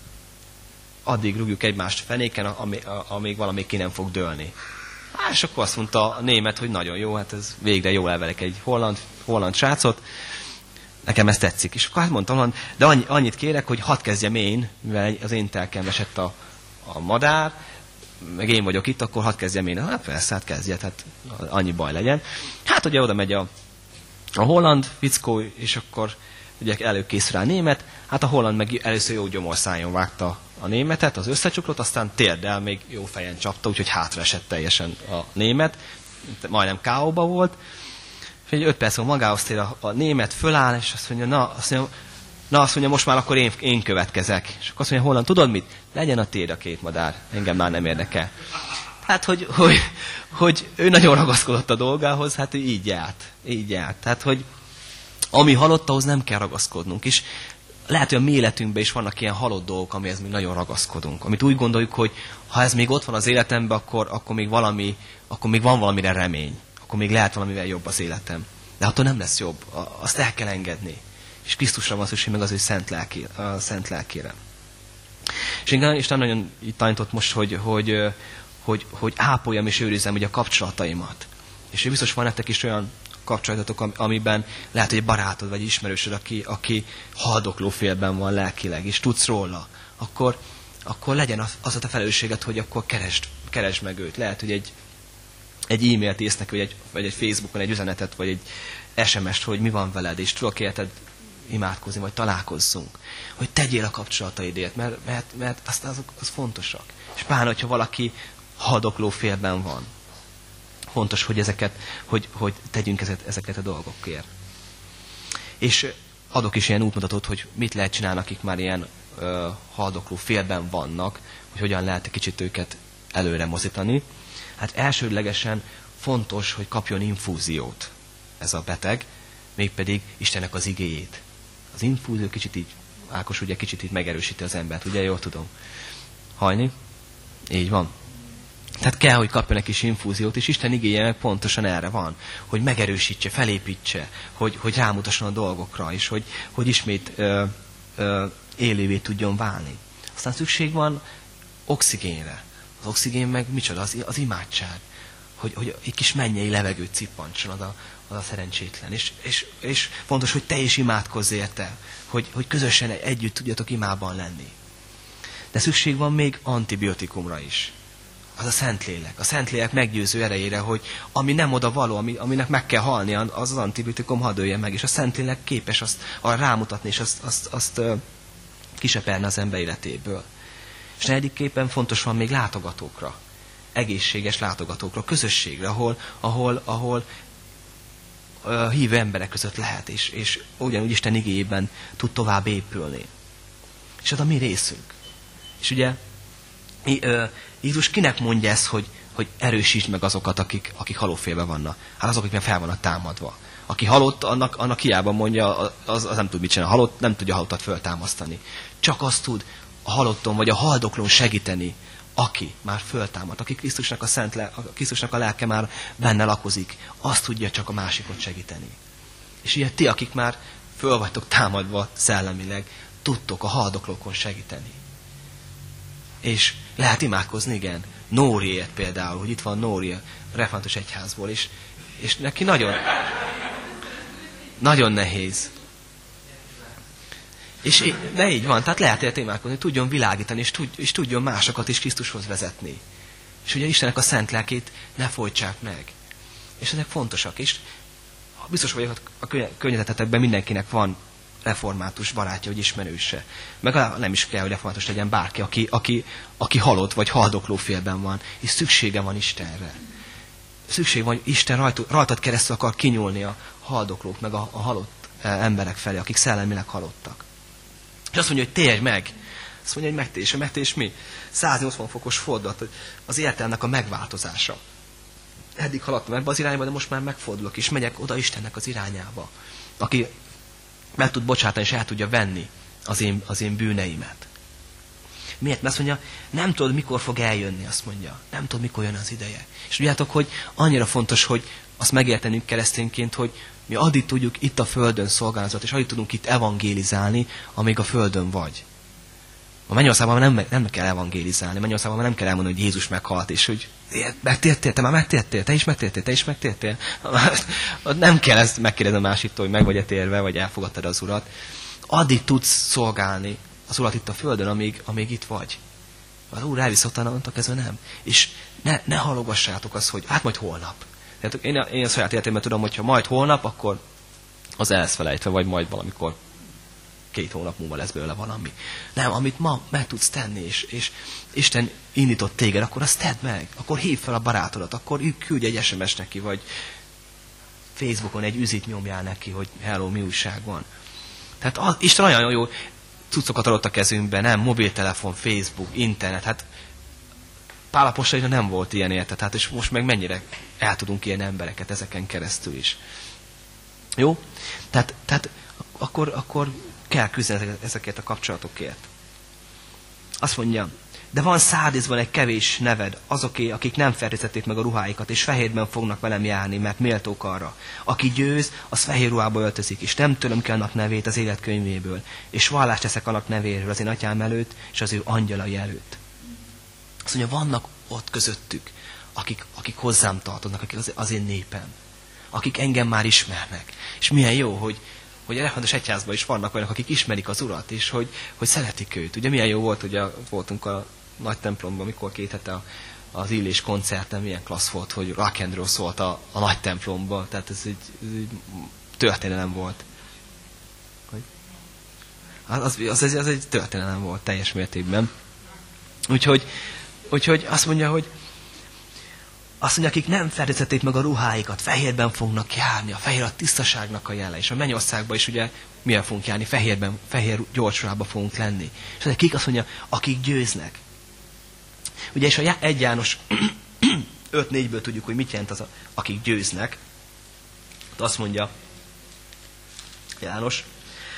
addig rúgjuk egymást fenéken, amíg valami ki nem fog dőlni. Hát, és akkor azt mondta a német, hogy nagyon jó, hát ez végre jól elverek egy holland, holland srácot, nekem ez tetszik. És akkor hát mondtam, de annyi, annyit kérek, hogy hadd kezdjem én, mivel az én telkem esett a, a madár, meg én vagyok itt, akkor hadd kezdjem én. Hát persze, hát kezdjet, hát annyi baj legyen. Hát ugye oda megy a, a holland fickó, és akkor ugye előkészül rá a német, hát a holland meg először jó gyomorszájon vágta a németet, az összecsuklott, aztán térdel még jó fejen csapta, úgyhogy hátra esett teljesen a német, majdnem ká ó-ba volt. És egy öt perc múlva magához tér a, a német, föláll, és azt mondja, na, azt mondja, na, azt mondja, most már akkor én, én következek. És akkor azt mondja, holland, tudod mit? Legyen a tér a két madár, engem már nem érdekel. Hát, hogy, hogy, hogy ő nagyon ragaszkodott a dolgához, hát ő így járt, így járt. Tehát, hogy ami halott, ahhoz nem kell ragaszkodnunk. És lehet, hogy a mi életünkben is vannak ilyen halott dolgok, amihez mi nagyon ragaszkodunk. Amit úgy gondoljuk, hogy ha ez még ott van az életemben, akkor, akkor, még, valami, akkor még van valamire remény. Akkor még lehet valamivel jobb az életem. De attól nem lesz jobb. Azt el kell engedni. És Krisztusra van szükség meg az ő szent, lelki, a szent lelkére. És igen, Isten nagyon itt tanított most, hogy, hogy, hogy, hogy ápoljam és őrizzem ugye a kapcsolataimat. És biztos van nektek is olyan kapcsolatotok, amiben lehet, hogy egy barátod vagy ismerősöd, aki, aki haldokló félben van lelkileg, és tudsz róla, akkor, akkor legyen az, az a felelősséget, hogy akkor keresd, keresd meg őt. Lehet, hogy egy, egy e-mailt írsz neki, vagy egy, vagy egy Facebookon egy üzenetet, vagy egy es em est, hogy mi van veled, és tudok érted imádkozni, vagy találkozzunk. Hogy tegyél a kapcsolataidért, mert, mert, mert aztán azok az fontosak. És pláne, hogyha valaki haldokló félben van. Fontos, hogy, ezeket, hogy, hogy tegyünk ezeket, ezeket a dolgokért. És adok is ilyen útmutatót, hogy mit lehet csinálni, akik már ilyen ö, haldokló félben vannak, hogy hogyan lehet egy kicsit őket előre mozítani. Hát elsődlegesen fontos, hogy kapjon infúziót ez a beteg, mégpedig Istennek az igéjét. Az infúzió kicsit így, Ákos ugye kicsit így megerősíti az embert, ugye jól tudom. Hajni? Így van. Tehát kell, hogy kapjon egy kis infúziót, és Isten igéje meg pontosan erre van, hogy megerősítse, felépítse, hogy, hogy rámutasson a dolgokra, és hogy, hogy ismét ö, ö, élővé tudjon válni. Aztán szükség van oxigénre. Az oxigén meg micsoda? Az, az imádság. Hogy, hogy egy kis mennyei levegőt cippancson az a, az a szerencsétlen. És, és, és fontos, hogy te is imádkozz érte, hogy, hogy közösen együtt tudjatok imában lenni. De szükség van még antibiotikumra is. Az a Szentlélek. A Szentlélek meggyőző erejére, hogy ami nem oda való, ami, aminek meg kell halni, az az antibiotikum hadd ölje meg. És a Szentlélek képes azt arra rámutatni, és azt, azt, azt uh, kiseperni az ember életéből. És negyedikképpen fontos van még látogatókra. Egészséges látogatókra, közösségre, ahol, ahol, ahol uh, hívő emberek között lehet, és, és ugyanúgy Isten igéjében tud tovább épülni. És ez a mi részünk. És ugye Jézus kinek mondja ezt, hogy, hogy erősítsd meg azokat, akik, akik halófélben vannak? Hát azok, akik fel vannak támadva. Aki halott, annak, annak hiába mondja, az, az nem tud mit csinálni. Halott, nem tudja a halottat föltámasztani. Csak azt tud a halotton vagy a haldoklón segíteni, aki már föltámad, aki Krisztusnak a, szent le, a Krisztusnak a lelke már benne lakozik, azt tudja csak a másikot segíteni. És ugye ti, akik már föl vagytok támadva szellemileg, tudtok a haldoklókon segíteni. És lehet imádkozni, igen. Nóriért például, hogy itt van Nóri a református egyházból, és, és neki nagyon, nagyon nehéz. És de így van, tehát lehet érte imádkozni, tudjon világítani, és, tud, és tudjon másokat is Krisztushoz vezetni. És ugye Istennek a szent lelkét ne folytsák meg. És ezek fontosak. És biztos vagyok, a környezetetekben mindenkinek van református barátja, vagy ismerőse. Meg nem is kell, hogy református legyen bárki, aki, aki, aki halott, vagy haldokló félben van. És szüksége van Istenre. Szükség van, hogy Isten rajtad, rajtad keresztül akar kinyúlni a haldoklók, meg a, a halott emberek felé, akik szellemileg halottak. És azt mondja, hogy térj meg. Azt mondja, hogy megtérés. A megtérés mi? száznyolcvan fokos fordulat, az értelmnek a megváltozása. Eddig haladtam ebbe az irányba, de most már megfordulok, és megyek oda Istennek az irányába. Aki meg tud bocsátani, és el tudja venni az én, az én bűneimet. Miért? Mert azt mondja, nem tudod, mikor fog eljönni, azt mondja. Nem tudod, mikor jön az ideje. És tudjátok, hogy annyira fontos, hogy azt megértenünk keresztényként, hogy mi addig tudjuk itt a földön szolgálatot, és addig tudunk itt evangélizálni, amíg a földön vagy. A mennyországban nem, nem kell evangélizálni, a mennyországban nem kell elmondani, hogy Jézus meghalt, és hogy megtértél, te már megtértél, te is megtértél, te is megtértél. Nem kell ezt megkérdezni a másiktól, hogy meg vagy-e térve, vagy elfogadtad az Urat. Addig tudsz szolgálni az Urat itt a földön, amíg, amíg itt vagy. Az Úr elvisz onnantól kezdve nem. És ne, ne halogassátok azt, hogy hát majd holnap. Tehát én, én a saját életemben tudom, hogyha majd holnap, akkor az el lesz felejtve, vagy majd valamikor két hónap múlva lesz belőle valami. Nem, amit ma meg tudsz tenni, és, és Isten indított téged, akkor azt tedd meg. Akkor hívd fel a barátodat, akkor küldj egy es em es neki, vagy Facebookon egy üzit nyomjál neki, hogy hello, mi újság van. Tehát az, Isten olyan jó cuccokat adott a kezünkbe, nem? Mobiltelefon, Facebook, internet, hát Pál apostolira nem volt ilyen érte, hát és most meg mennyire el tudunk ilyen embereket ezeken keresztül is. Jó? Tehát, tehát akkor, akkor kell küzdeni ezeket a kapcsolatokért. Azt mondja, de van Szárdizban egy kevés neved, azoké, akik nem fertőztették meg a ruháikat, és fehérben fognak velem járni, mert méltók arra. Aki győz, az fehér ruhába öltözik, és nem tőlem kell annak nevét az életkönyvéből, és vallást teszek annak nevéről az én atyám előtt, és az ő angyalai előtt. Azt mondja, vannak ott közöttük, akik, akik hozzám tartoznak, akik az, az én népem, akik engem már ismernek. És milyen jó, hogy hogy a református egyházban is vannak olyanok, akik ismerik az Urat, és hogy, hogy szeretik őt. Ugye milyen jó volt, hogy a, voltunk a nagy templomban, mikor két hete a, az Illés koncerten, milyen klassz volt, hogy rock and roll szólt a, a nagy templomban. Tehát ez egy, ez egy történelem volt. Az, az, az, az egy történelem volt teljes mértékben. Úgyhogy, úgyhogy azt mondja, hogy azt mondja, akik nem fertőztették meg a ruháikat, fehérben fognak járni, a fehér a tisztaságnak a jele. És a mennyországban is ugye milyen fogunk járni, fehérben, fehér gyorsruhában fogunk lenni. És az kik azt mondja, akik győznek. Ugye és a egy János öt négyből tudjuk, hogy mit jelent az, a, akik győznek. Azt mondja János,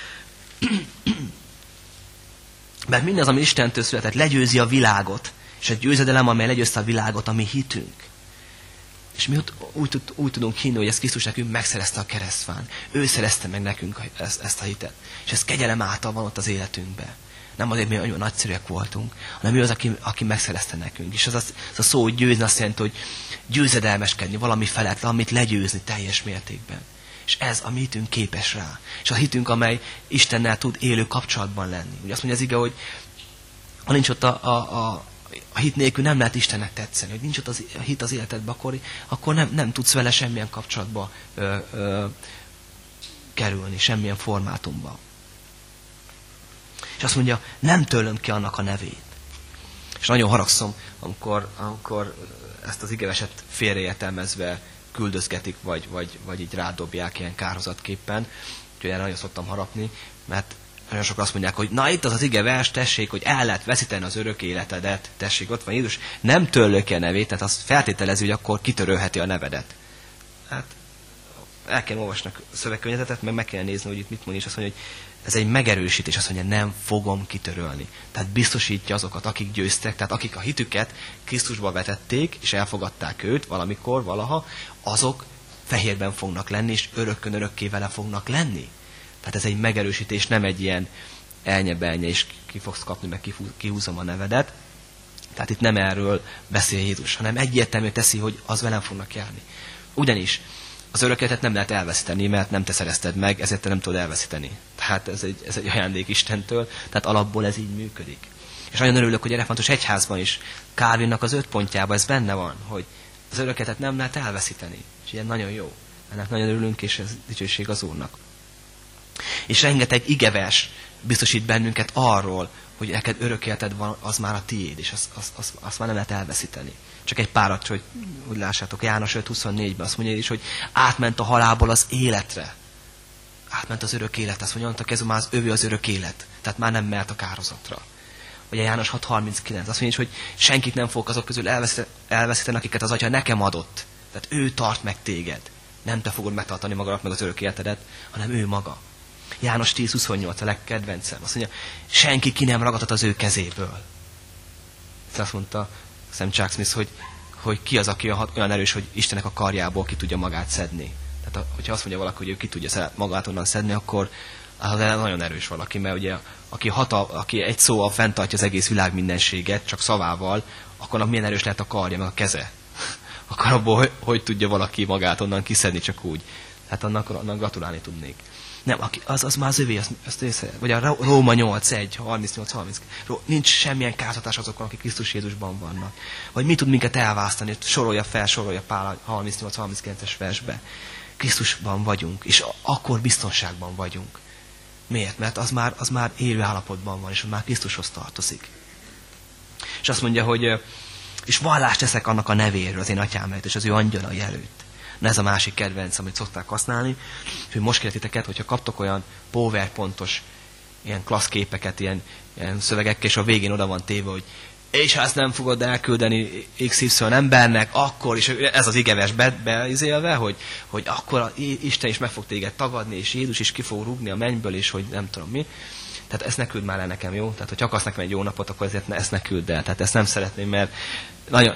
mert mindaz, ami Istentől született, legyőzi a világot, és a győzedelem, amely legyőzte a világot, ami hitünk. És mi úgy, úgy tudunk hinni, hogy ez Krisztus nekünk megszerezte a keresztfán. Ő szerezte meg nekünk ezt, ezt a hitet. És ez kegyelem által van ott az életünkben. Nem azért, mi olyan nagyszerűek voltunk, hanem ő az, aki, aki megszerezte nekünk. És az, az, az a szó, hogy győzni azt jelenti, hogy győzedelmeskedni, valami felett, valamit legyőzni teljes mértékben. És ez a mi hitünk képes rá. És a hitünk, amely Istennel tud élő kapcsolatban lenni. Ugye azt mondja az ige, hogy ha nincs ott a, a, a a hit nélkül nem lehet Istennek tetszeni, hogy nincs ott az, a hit az életedben, akkor, akkor nem, nem tudsz vele semmilyen kapcsolatba ö, ö, kerülni, semmilyen formátumba. És azt mondja, nem tőlem ki annak a nevét. És nagyon haragszom, amikor, amikor ezt az igeveset félreértelmezve küldözgetik, vagy, vagy, vagy így rádobják ilyen kárhozatképpen. Úgyhogy erre nagyon szoktam harapni, mert nagyon sokan azt mondják, hogy na itt az az ige vers, tessék, hogy el lehet veszíteni az örök életedet. Tessék, ott van Jézus, nem törlő ki a nevét, tehát azt feltételezi, hogy akkor kitörölheti a nevedet. Hát el kell olvasni a szövegkörnyezetet, meg meg kell nézni, hogy itt mit mond, és azt mondja, hogy ez egy megerősítés, azt mondja, nem fogom kitörölni. Tehát biztosítja azokat, akik győztek, tehát akik a hitüket Krisztusba vetették, és elfogadták őt valamikor, valaha, azok fehérben fognak lenni, és örökkön örökké vele fognak lenni. Tehát ez egy megerősítés, nem egy ilyen elnye-belnye, és ki fogsz kapni, meg kihúzom a nevedet. Tehát itt nem erről beszél Jézus, hanem egyértelműen teszi, hogy az velem fognak járni. Ugyanis az örök életet nem lehet elveszíteni, mert nem te szerezted meg, ezért te nem tudod elveszíteni. Tehát ez egy, ez egy ajándék Istentől, tehát alapból ez így működik. És nagyon örülök, hogy a református egyházban is Calvinnak az öt pontjában ez benne van, hogy az örök életet nem lehet elveszíteni. És ilyen nagyon jó. Ennek nagyon örülünk, és ez dicsőség az Úrnak. És rengeteg igevers biztosít bennünket arról, hogy neked örök életed van, az már a tiéd, és azt az, az, az már nem lehet elveszíteni. Csak egy párat, hogy úgy lássátok, János öt huszonnégyben azt mondja is, hogy átment a halálból az életre. Átment az örök élet, azt mondja, ez már az övé az örök élet. Tehát már nem mehet a kározatra. Vagy a János hat harminckilenc, azt mondja is, hogy senkit nem fogok azok közül elveszíteni, akiket az Atya nekem adott. Tehát ő tart meg téged. Nem te fogod megtartani magadat meg az örök életedet, hanem ő maga. János tíz huszonnyolc a legkedvencem. Azt mondja, senki ki nem ragadhat az ő kezéből. Ezt azt mondta Sam Chuck Smith, hogy, hogy ki az, aki olyan erős, hogy Istennek a karjából ki tudja magát szedni. Tehát hogyha azt mondja valaki, hogy ő ki tudja magát onnan szedni, akkor az nagyon erős valaki, mert ugye aki, hatal, aki egy szóval fenntartja az egész világ mindenséget, csak szavával, akkor milyen erős lehet a karja, meg a keze. Akkor abból, hogy, hogy tudja valaki magát onnan kiszedni csak úgy. Hát annak, annak gratulálni tudnék. Nem, aki, az, az már az övé, azt, azt észre, vagy a Róma nyolc egy harmincnyolc harminc. Nincs semmilyen kártatás azokon, akik Krisztus Jézusban vannak. Vagy mi tud minket elválasztani, sorolja fel, sorolja Pál harmincnyolc harminckilences versbe. Krisztusban vagyunk, és akkor biztonságban vagyunk. Miért? Mert az már, az már élő állapotban van, és már Krisztushoz tartozik. És azt mondja, hogy és vallást teszek annak a nevéről, az én atyám előtt, és az ő angyalai előtt. Na ez a másik kedvenc, amit szokták használni. És hogy most kérdeztiteket, hogyha kaptok olyan powerpontos, ilyen klassz képeket, ilyen, ilyen szövegekkel, és a végén oda van téve, hogy és ha ezt nem fogod elküldeni iksz ipszilon embernek, akkor is, ez az igeves be, beizélve, hogy, hogy akkor Isten is meg fog téged tagadni, és Jézus is ki fog rúgni a mennyből, és hogy nem tudom mi. Tehát ezt ne küld már el nekem, jó? Tehát, hogy akarsz nekem egy jó napot, akkor ezért ne, ezt ne küld el. Tehát ezt nem szeretném, mert nagyon...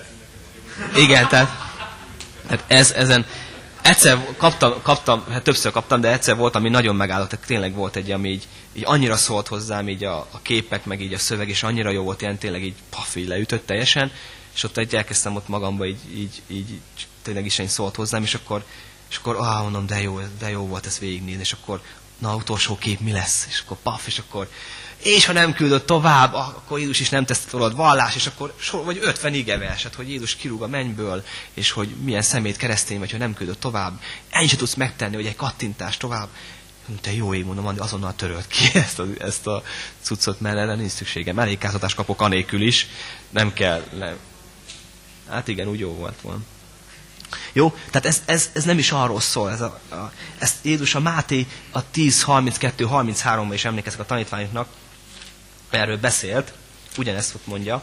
Igen, tehát, tehát ez, ezen... Egyszer kaptam, kaptam, hát többször kaptam, de egyszer volt, ami nagyon megállott, tehát tényleg volt egy, ami így, így annyira szólt hozzám, így a, a képek, meg így a szöveg, és annyira jó volt, ilyen tényleg így paf, így leütött teljesen, és ott egy elkezdtem ott magamba, így, így, így, így tényleg is szólt hozzám, és akkor, és akkor ah, mondom, de jó, de jó volt ezt végignézni, és akkor na, utolsó kép mi lesz? És akkor paf, és akkor és ha nem küldött tovább, akkor Jézus is nem tesz tólad vallás, és akkor sor, vagy ötven igeverset, hogy Jézus kirúg a mennyből, és hogy milyen szemét keresztény vagy, ha nem küldött tovább. Ennyi se tudsz megtenni, hogy egy kattintás tovább. Te jó ég, mondom, azonnal törölt ki ezt a, ezt a cuccot, mert erre nincs szükségem. Elég kártatást kapok anélkül is, nem kell. Nem. Hát igen, úgy jó volt volna. Jó? Tehát ez, ez, ez nem is arról szól. Ez a, a, ezt Jézus a Máté a tíz harminckettő harminchárom-ban is emlékeztek a tanítványoknak, erről beszélt, ugyanezt ott mondja.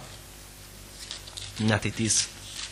Máté tíz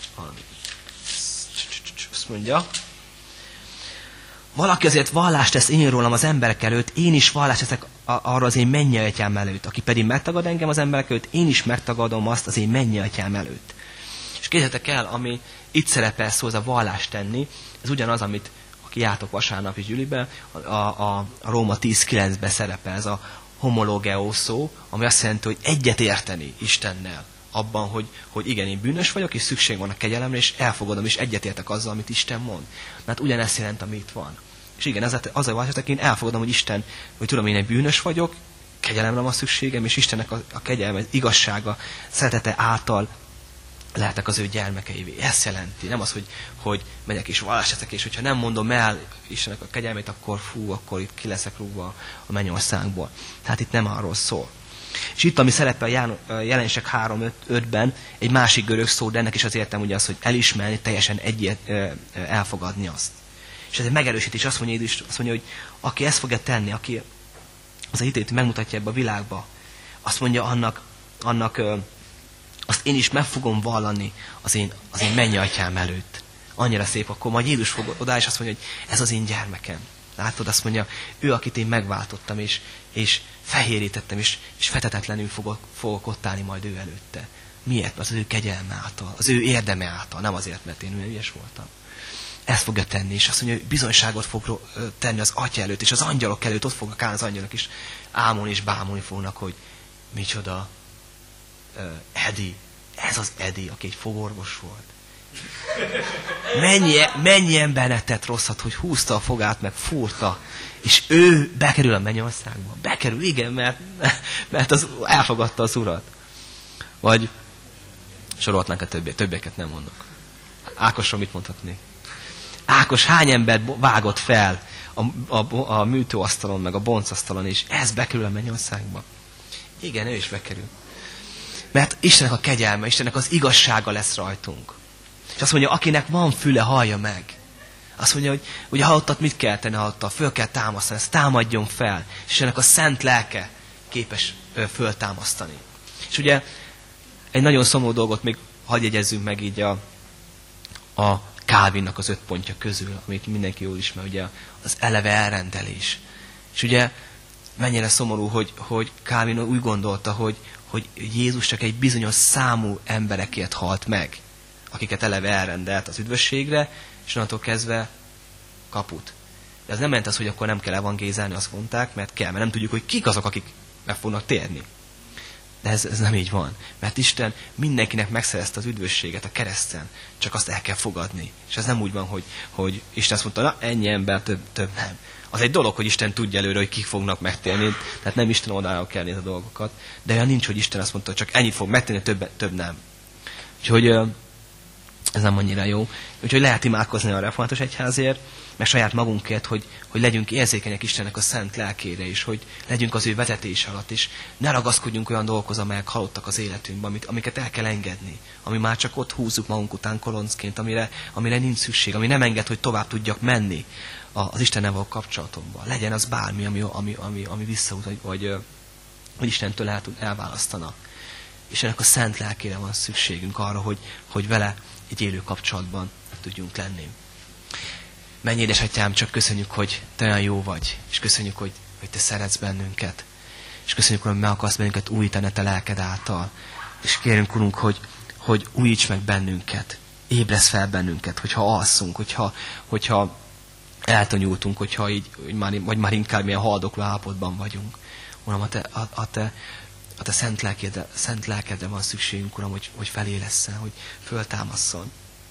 azt mondja. Valaki azért vallást tesz én rólam az emberek előtt, én is vallást teszek arra az én mennyei atyám előtt. Aki pedig megtagad engem az emberek előtt, én is megtagadom azt az én mennyei atyám előtt. És képzeljétek el, ami itt szerepel szó, az a vallást tenni, ez ugyanaz, amit aki jártok vasárnapi gyűlibe, a, a, a Róma tíz kilencben szerepel ez a homologeo szó, ami azt jelenti, hogy egyet érteni Istennel abban, hogy, hogy igen, én bűnös vagyok, és szükség van a kegyelemre, és elfogadom, és egyetértek azzal, amit Isten mond. Hát ugyanezt jelent, ami itt van. És igen, az, az a változat, én elfogadom, hogy Isten, hogy tudom, én egy bűnös vagyok, kegyelemre van szükségem, és Istennek a, a kegyelme, az igazsága, szeretete által lehetek az ő gyermekeivé. Ezt jelenti. Nem az, hogy, hogy megyek és vallást teszek, és hogyha nem mondom el Istennek a kegyelmét, akkor fú, akkor itt ki leszek rúgva a mennyországból. Tehát itt nem arról szól. És itt, ami szerepel a Jelenések három ötben, egy másik görög szó, de ennek is az értem ugye az, hogy elismerni, teljesen egyet elfogadni azt. És ez egy megerősítés, azt mondja, azt mondja, hogy aki ezt fogja tenni, aki az a hitét megmutatja ebbe a világba, azt mondja annak, annak azt én is meg fogom vallani az én, az én mennyei atyám előtt. Annyira szép, akkor majd Jézus fog oda, és azt mondja, hogy ez az én gyermekem. Látod, azt mondja, ő, akit én megváltottam, és, és fehérítettem, és, és fetetetlenül fogok, fogok ott állni majd ő előtte. Miért? Az ő kegyelme által, az ő érdeme által, nem azért, mert én olyan ügyes voltam. Ezt fogja tenni, és azt mondja, hogy bizonyságot fog tenni az atya előtt, és az angyalok előtt, ott fognak állni az angyalok is, ámulni és bámulni fognak, hogy micsoda uh, Edi, ez az Edi, aki egy fogorvos volt. Mennyi, mennyi embernek tett rosszat, hogy húzta a fogát, meg fúrta, és ő bekerül a mennyországba. Bekerül, igen, mert, mert az, elfogadta az Urat. Vagy sorolhatnánk a többiek, többieket nem mondok. Ákosról mit mondhatnék? Ákos hány embert vágott fel a, a, a műtőasztalon, meg a boncasztalon, és ez bekerül a mennyországba. Igen, ő is bekerül. Mert Istennek a kegyelme, Istennek az igazsága lesz rajtunk. És azt mondja, akinek van füle, hallja meg. Azt mondja, hogy ugye hallottat mit kell tenni, hallottat, föl kell támasztani, ezt támadjon fel. És ennek a szent lelke képes ö, föltámasztani. És ugye egy nagyon szomorú dolgot még hadd jegyezzünk meg így a, a Calvinnak az öt pontja közül, amit mindenki jól ismer, ugye az eleve elrendelés. És ugye mennyire szomorú, hogy, hogy Calvin úgy gondolta, hogy, hogy Jézus csak egy bizonyos számú emberekért halt meg, akiket eleve elrendelt az üdvösségre, és onnantól kezdve kaput. De ez nem ment az, hogy akkor nem kell evangélizálni, azt mondták, mert kell, mert nem tudjuk, hogy kik azok, akik meg fognak térni. De ez, ez nem így van. Mert Isten mindenkinek megszerezte az üdvösséget a kereszten, csak azt el kell fogadni. És ez nem úgy van, hogy, hogy Isten azt mondta, na ennyi ember, több, több nem. Az egy dolog, hogy Isten tudja előre, hogy kik fognak megtérni, tehát nem Isten oldalára kell nézni a dolgokat, de olyan nincs, hogy Isten azt mondta, hogy csak ennyit fog megtérni, több, több nem. Úgyhogy ez nem annyira jó. Úgyhogy lehet imádkozni a református egyházért, meg saját magunkért, hogy, hogy legyünk érzékenyek Istennek a szent lelkére is, hogy legyünk az ő vezetés alatt is. Ne ragaszkodjunk olyan dolgokhoz, amelyek halottak az életünkben, amit, amiket el kell engedni. Ami már csak ott húzzuk magunk után koloncként, amire, amire nincs szükség, ami nem enged, hogy tovább tudjak menni az Istennel való kapcsolatomban. Legyen az bármi, ami, ami, ami, ami visszaút, vagy, vagy, vagy Istentől el, elválasztana. És ennek a szent lelkére van szükségünk arra, hogy, hogy vele egy élő kapcsolatban tudjunk lenni. Menj, édesatyám, csak köszönjük, hogy te olyan jó vagy, és köszönjük, hogy, hogy te szeretsz bennünket, és köszönjük, hogy meg akarsz bennünket újítani a te lelked által, és kérünk, Urunk, hogy, hogy újíts meg bennünket, ébresz fel bennünket, hogyha alszunk, hogyha, hogyha eltanyultunk, hogyha így, már, vagy már inkább milyen haldokló állapotban vagyunk. Uram, a te, a, a te, a te szent, lelkedre, szent lelkedre van szükségünk, Uram, hogy, hogy felélesszen, hogy föltámasszon.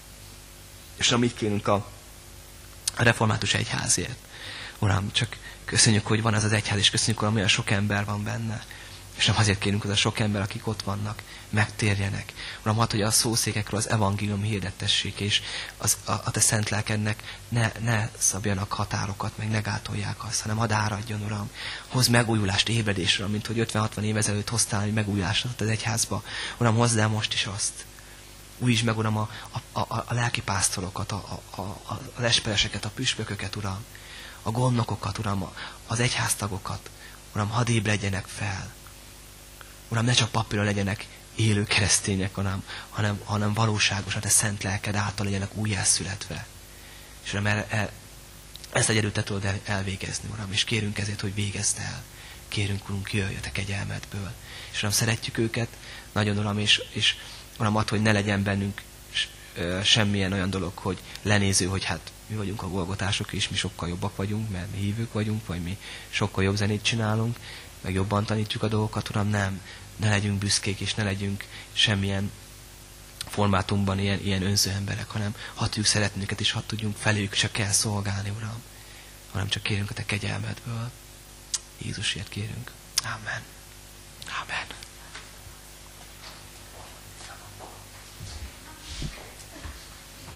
És amit kérünk a a református egyházért. Uram, csak köszönjük, hogy van ez az egyház, és köszönjük, hogy olyan sok ember van benne. És nem azért kérünk, hogy az a sok ember, akik ott vannak, megtérjenek. Uram, hadd, hogy a szószékekről az evangélium hirdettessék, és az, a, a te szent lelkednek ne, ne szabjanak határokat, meg ne gátolják azt, hanem hadd áradjon, Uram. Hozz megújulást, ébredésre, mint hogy ötven-hatvan év ezelőtt hoztál egy megújulást az egyházba. Uram, hozd el most is azt. Újítsd meg, Uram, a, a, a, a lelkipásztorokat, a, a, a, az espereseket, a püspököket, Uram, a gondnokokat, Uram, az egyháztagokat. Uram, hadd ébredjenek fel. Uram, ne csak papíron legyenek élő keresztények, hanem, hanem, hanem valóságosan, te szent lelked által legyenek újjászületve. És Uram, el, el, ezt egyedül te tudod el, elvégezni, Uram, és kérünk ezért, hogy végezd el. Kérünk, Urunk, jöjj a te kegyelmedből. És Uram, szeretjük őket, nagyon, Uram, és, és Uram, add, hogy ne legyen bennünk semmilyen olyan dolog, hogy lenéző, hogy hát mi vagyunk a golgotások, és mi sokkal jobbak vagyunk, mert mi hívők vagyunk, vagy mi sokkal jobb zenét csinálunk, meg jobban tanítjuk a dolgokat, Uram, nem. Ne legyünk büszkék, és ne legyünk semmilyen formátumban ilyen, ilyen önző emberek, hanem hadd tudjuk szeretni őket, és hadd tudjunk felőjük csak kell szolgálni, Uram. Hanem csak kérünk a te kegyelmedből. Jézusért kérünk. Amen. Amen.